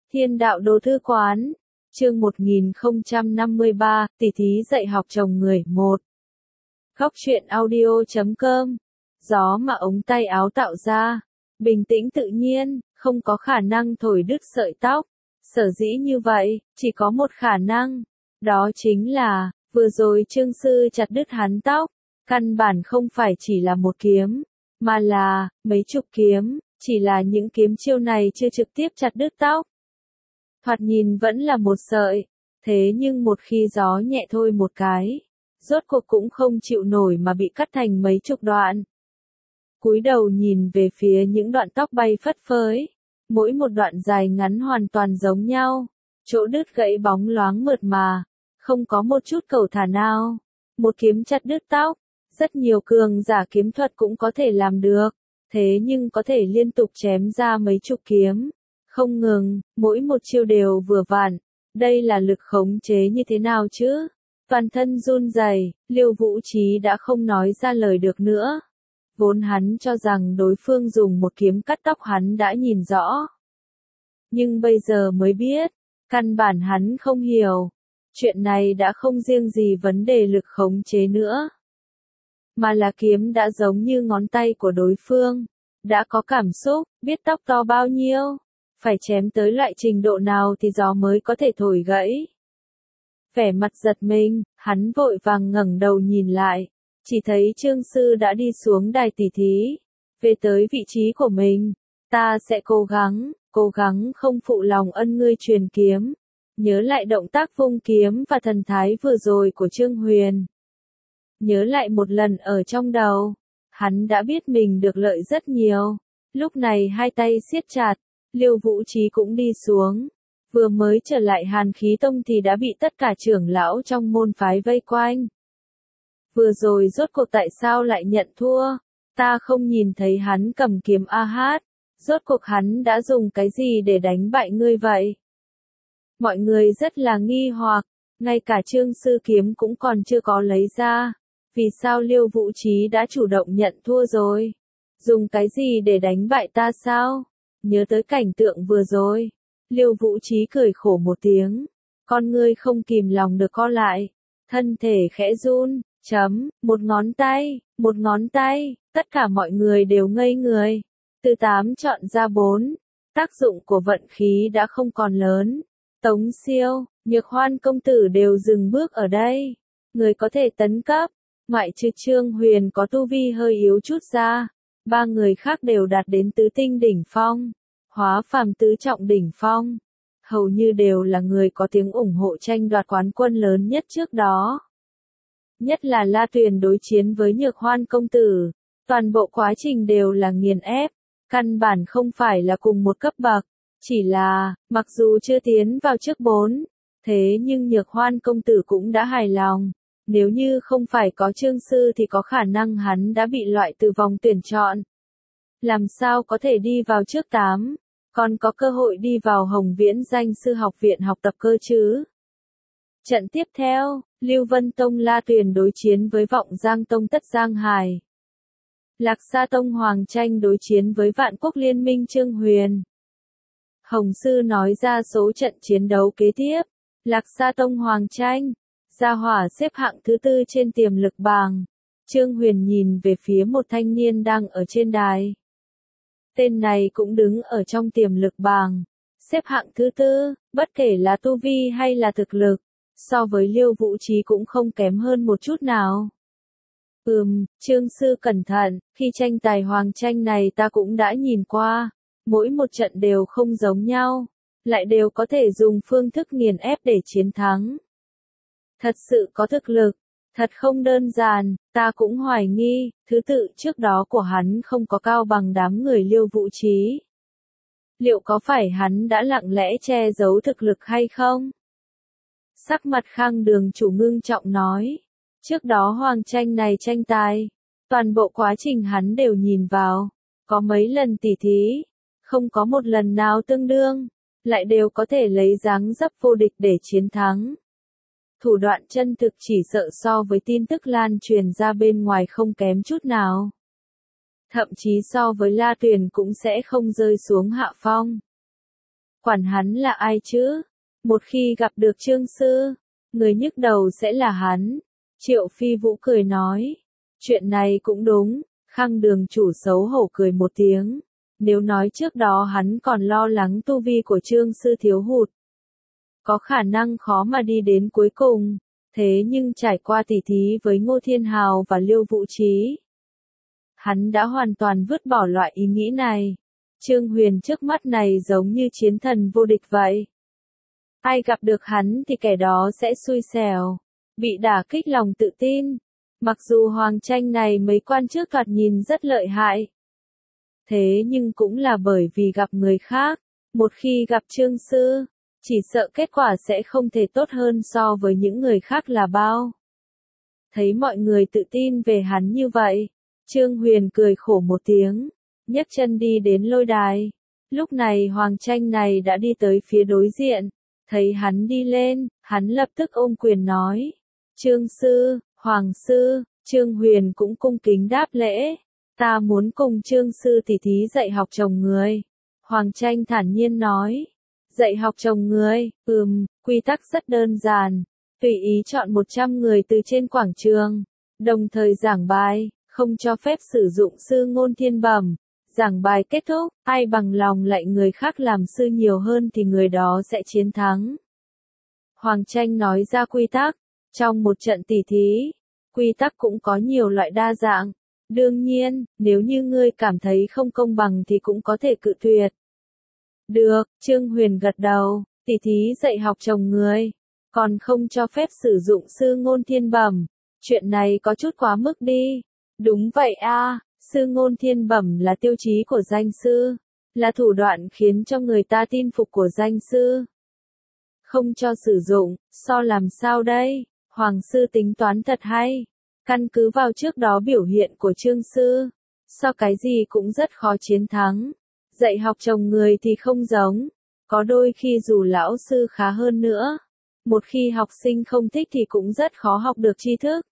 Thiên đạo đô thư quán, chương 1053, tỷ thí dạy học chồng người 1. Góc truyện audio.com. Gió mà ống tay áo tạo ra, bình tĩnh tự nhiên, không có khả năng thổi đứt sợi tóc. Sở dĩ như vậy, chỉ có một khả năng, đó chính là, vừa rồi Trương Sư chặt đứt hắn tóc, căn bản không phải chỉ là một kiếm, mà là mấy chục kiếm, chỉ là những kiếm chiêu này chưa trực tiếp chặt đứt tóc. Thoạt nhìn vẫn là một sợi, thế nhưng một khi gió nhẹ thôi một cái, rốt cuộc cũng không chịu nổi mà bị cắt thành mấy chục đoạn. Cúi đầu nhìn về phía những đoạn tóc bay phất phới, mỗi một đoạn dài ngắn hoàn toàn giống nhau, chỗ đứt gãy bóng loáng mượt mà, không có một chút cầu thả nào. Một kiếm chặt đứt tóc, rất nhiều cường giả kiếm thuật cũng có thể làm được, thế nhưng có thể liên tục chém ra mấy chục kiếm, không ngừng, mỗi một chiêu đều vừa vặn. Đây là lực khống chế như thế nào chứ? Toàn thân run rẩy, Liêu Vũ Trí đã không nói ra lời được nữa. Vốn hắn cho rằng đối phương dùng một kiếm cắt tóc hắn đã nhìn rõ. Nhưng bây giờ mới biết, căn bản hắn không hiểu. Chuyện này đã không riêng gì vấn đề lực khống chế nữa, mà là kiếm đã giống như ngón tay của đối phương, đã có cảm xúc, biết tóc to bao nhiêu, phải chém tới loại trình độ nào thì gió mới có thể thổi gãy. Vẻ mặt giật mình, hắn vội vàng ngẩng đầu nhìn lại, chỉ thấy Trương Sư đã đi xuống đài tỷ thí, về tới vị trí của mình. Ta sẽ cố gắng không phụ lòng ân ngươi truyền kiếm. Nhớ lại động tác vung kiếm và thần thái vừa rồi của Trương Huyền. Nhớ lại một lần ở trong đầu, hắn đã biết mình được lợi rất nhiều. Lúc này hai tay siết chặt, Liêu Vũ Trí cũng đi xuống. Vừa mới trở lại Hàn Khí Tông thì đã bị tất cả trưởng lão trong môn phái vây quanh. Vừa rồi rốt cuộc tại sao lại nhận thua? Ta không nhìn thấy hắn cầm kiếm a hát. Rốt cuộc hắn đã dùng cái gì để đánh bại ngươi vậy? Mọi người rất là nghi hoặc, ngay cả Trương Sư kiếm cũng còn chưa có lấy ra. Vì sao Liêu Vũ Trí đã chủ động nhận thua rồi? Dùng cái gì để đánh bại ta sao? Nhớ tới cảnh tượng vừa rồi, Liêu Vũ Trí cười khổ một tiếng, con ngươi không kìm lòng được co lại, thân thể khẽ run, một ngón tay, tất cả mọi người đều ngây người. Từ 8 chọn ra 4, tác dụng của vận khí đã không còn lớn. Tống Siêu, Nhược Hoan công tử đều dừng bước ở đây. Người có thể tấn cấp, ngoại trừ Trương Huyền có tu vi hơi yếu chút ra, 3 người khác đều đạt đến tứ tinh đỉnh phong, hóa phàm tứ trọng đỉnh phong. Hầu như đều là người có tiếng ủng hộ tranh đoạt quán quân lớn nhất trước đó. Nhất là La Tuyền đối chiến với Nhược Hoan công tử, toàn bộ quá trình đều là nghiền ép, căn bản không phải là cùng một cấp bậc. Chỉ là, mặc dù chưa tiến vào trước 4, thế nhưng Nhược Hoan công tử cũng đã hài lòng. Nếu như không phải có Trương Sư thì có khả năng hắn đã bị loại từ vòng tuyển chọn. Làm sao có thể đi vào trước 8, còn có cơ hội đi vào Hồng Viễn Danh Sư học viện học tập cơ chứ? Trận tiếp theo, Lưu Vân Tông La Tuyền đối chiến với Vọng Giang Tông Tất Giang Hải. Lạc Sa Tông Hoàng Tranh đối chiến với Vạn Quốc Liên Minh Trương Huyền. Hồng Sư nói ra số trận chiến đấu kế tiếp. Lạc Sa Tông Hoàng Tranh, Gia Hỏa xếp hạng thứ 4 trên tiềm lực bảng. Trương Huyền nhìn về phía một thanh niên đang ở trên đài. Tên này cũng đứng ở trong tiềm lực bảng, xếp hạng thứ 4, bất kể là tu vi hay là thực lực, so với Liêu Vũ Trí cũng không kém hơn một chút nào. Trương Sư cẩn thận, khi tranh tài Hoàng Tranh này ta cũng đã nhìn qua, mỗi một trận đều không giống nhau, lại đều có thể dùng phương thức nghiền ép để chiến thắng. Thật sự có thực lực, thật không đơn giản, ta cũng hoài nghi, thứ tự trước đó của hắn không có cao bằng đám người Liêu Vũ Trí. Liệu có phải hắn đã lặng lẽ che giấu thực lực hay không? Sắc mặt Khang Đường chủ ngưng trọng nói, trước đó Hoàng Tranh này tranh tài, toàn bộ quá trình hắn đều nhìn vào, có mấy lần tỉ thí, không có một lần nào tương đương, lại đều có thể lấy dáng dấp vô địch để chiến thắng. Thủ đoạn chân thực chỉ sợ so với tin tức lan truyền ra bên ngoài không kém chút nào. Thậm chí so với La Tuyền cũng sẽ không rơi xuống hạ phong. Quản hắn là ai chứ? Một khi gặp được Trương Sư, người nhức đầu sẽ là hắn. Triệu Phi Vũ cười nói. Chuyện này cũng đúng, Khang Đường chủ xấu hổ cười một tiếng. Nếu nói trước đó hắn còn lo lắng tu vi của Trương Sư thiếu hụt, có khả năng khó mà đi đến cuối cùng. Thế nhưng trải qua tỉ thí với Ngô Thiên Hào và Liêu Vũ Trí, hắn đã hoàn toàn vứt bỏ loại ý nghĩ này. Trương Huyền trước mắt này giống như chiến thần vô địch vậy. Ai gặp được hắn thì kẻ đó sẽ xui xẻo, bị đả kích lòng tự tin. Mặc dù Hoàng Tranh này mấy quan trước thoạt nhìn rất lợi hại, thế nhưng cũng là bởi vì gặp người khác. Một khi gặp Trương Sư, chỉ sợ kết quả sẽ không thể tốt hơn so với những người khác là bao. Thấy mọi người tự tin về hắn như vậy, Trương Huyền cười khổ một tiếng, nhấc chân đi đến lôi đài. Lúc này Hoàng Tranh này đã đi tới phía đối diện, thấy hắn đi lên, hắn lập tức ôm quyền nói. Trương Sư, Hoàng Sư, Trương Huyền cũng cung kính đáp lễ. Ta muốn cùng Trương Sư tỉ thí dạy học chồng người. Hoàng Tranh thản nhiên nói. Dạy học chồng người, quy tắc rất đơn giản. Tùy ý chọn 100 người từ trên quảng trường, đồng thời giảng bài, không cho phép sử dụng sư ngôn thiên bẩm. Giảng bài kết thúc, ai bằng lòng lạy người khác làm sư nhiều hơn thì người đó sẽ chiến thắng. Hoàng Tranh nói ra quy tắc. Trong một trận tỉ thí, quy tắc cũng có nhiều loại đa dạng. Đương nhiên, nếu như ngươi cảm thấy không công bằng thì cũng có thể cự tuyệt. Được, Trương Huyền gật đầu, tỉ thí dạy học chồng người, còn không cho phép sử dụng sư ngôn thiên bẩm. Chuyện này có chút quá mức đi. Đúng vậy a, sư ngôn thiên bẩm là tiêu chí của danh sư, là thủ đoạn khiến cho người ta tin phục của danh sư. Không cho sử dụng, so làm sao đây? Hoàng sư tính toán thật hay. Căn cứ vào trước đó biểu hiện của Trương Sư, so cái gì cũng rất khó chiến thắng. Dạy học chồng người thì không giống. Có đôi khi dù lão sư khá hơn nữa, một khi học sinh không thích thì cũng rất khó học được tri thức.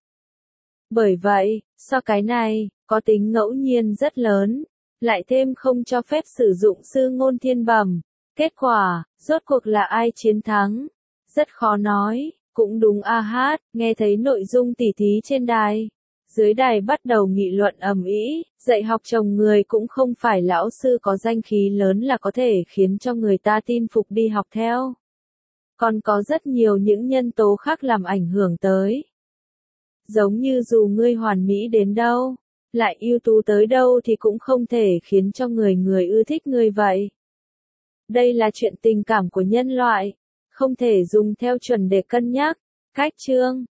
Bởi vậy, so cái này, có tính ngẫu nhiên rất lớn. Lại thêm không cho phép sử dụng sư ngôn thiên bẩm. Kết quả, rốt cuộc là ai chiến thắng? Rất khó nói. Cũng đúng a hát, nghe thấy nội dung tỉ thí trên đài. Dưới đài bắt đầu nghị luận ầm ĩ, dạy học chồng người cũng không phải lão sư có danh khí lớn là có thể khiến cho người ta tin phục đi học theo. Còn có rất nhiều những nhân tố khác làm ảnh hưởng tới. Giống như dù ngươi hoàn mỹ đến đâu, lại ưu tú tới đâu thì cũng không thể khiến cho người ưa thích ngươi vậy. Đây là chuyện tình cảm của nhân loại, không thể dùng theo chuẩn để cân nhắc. Cách chương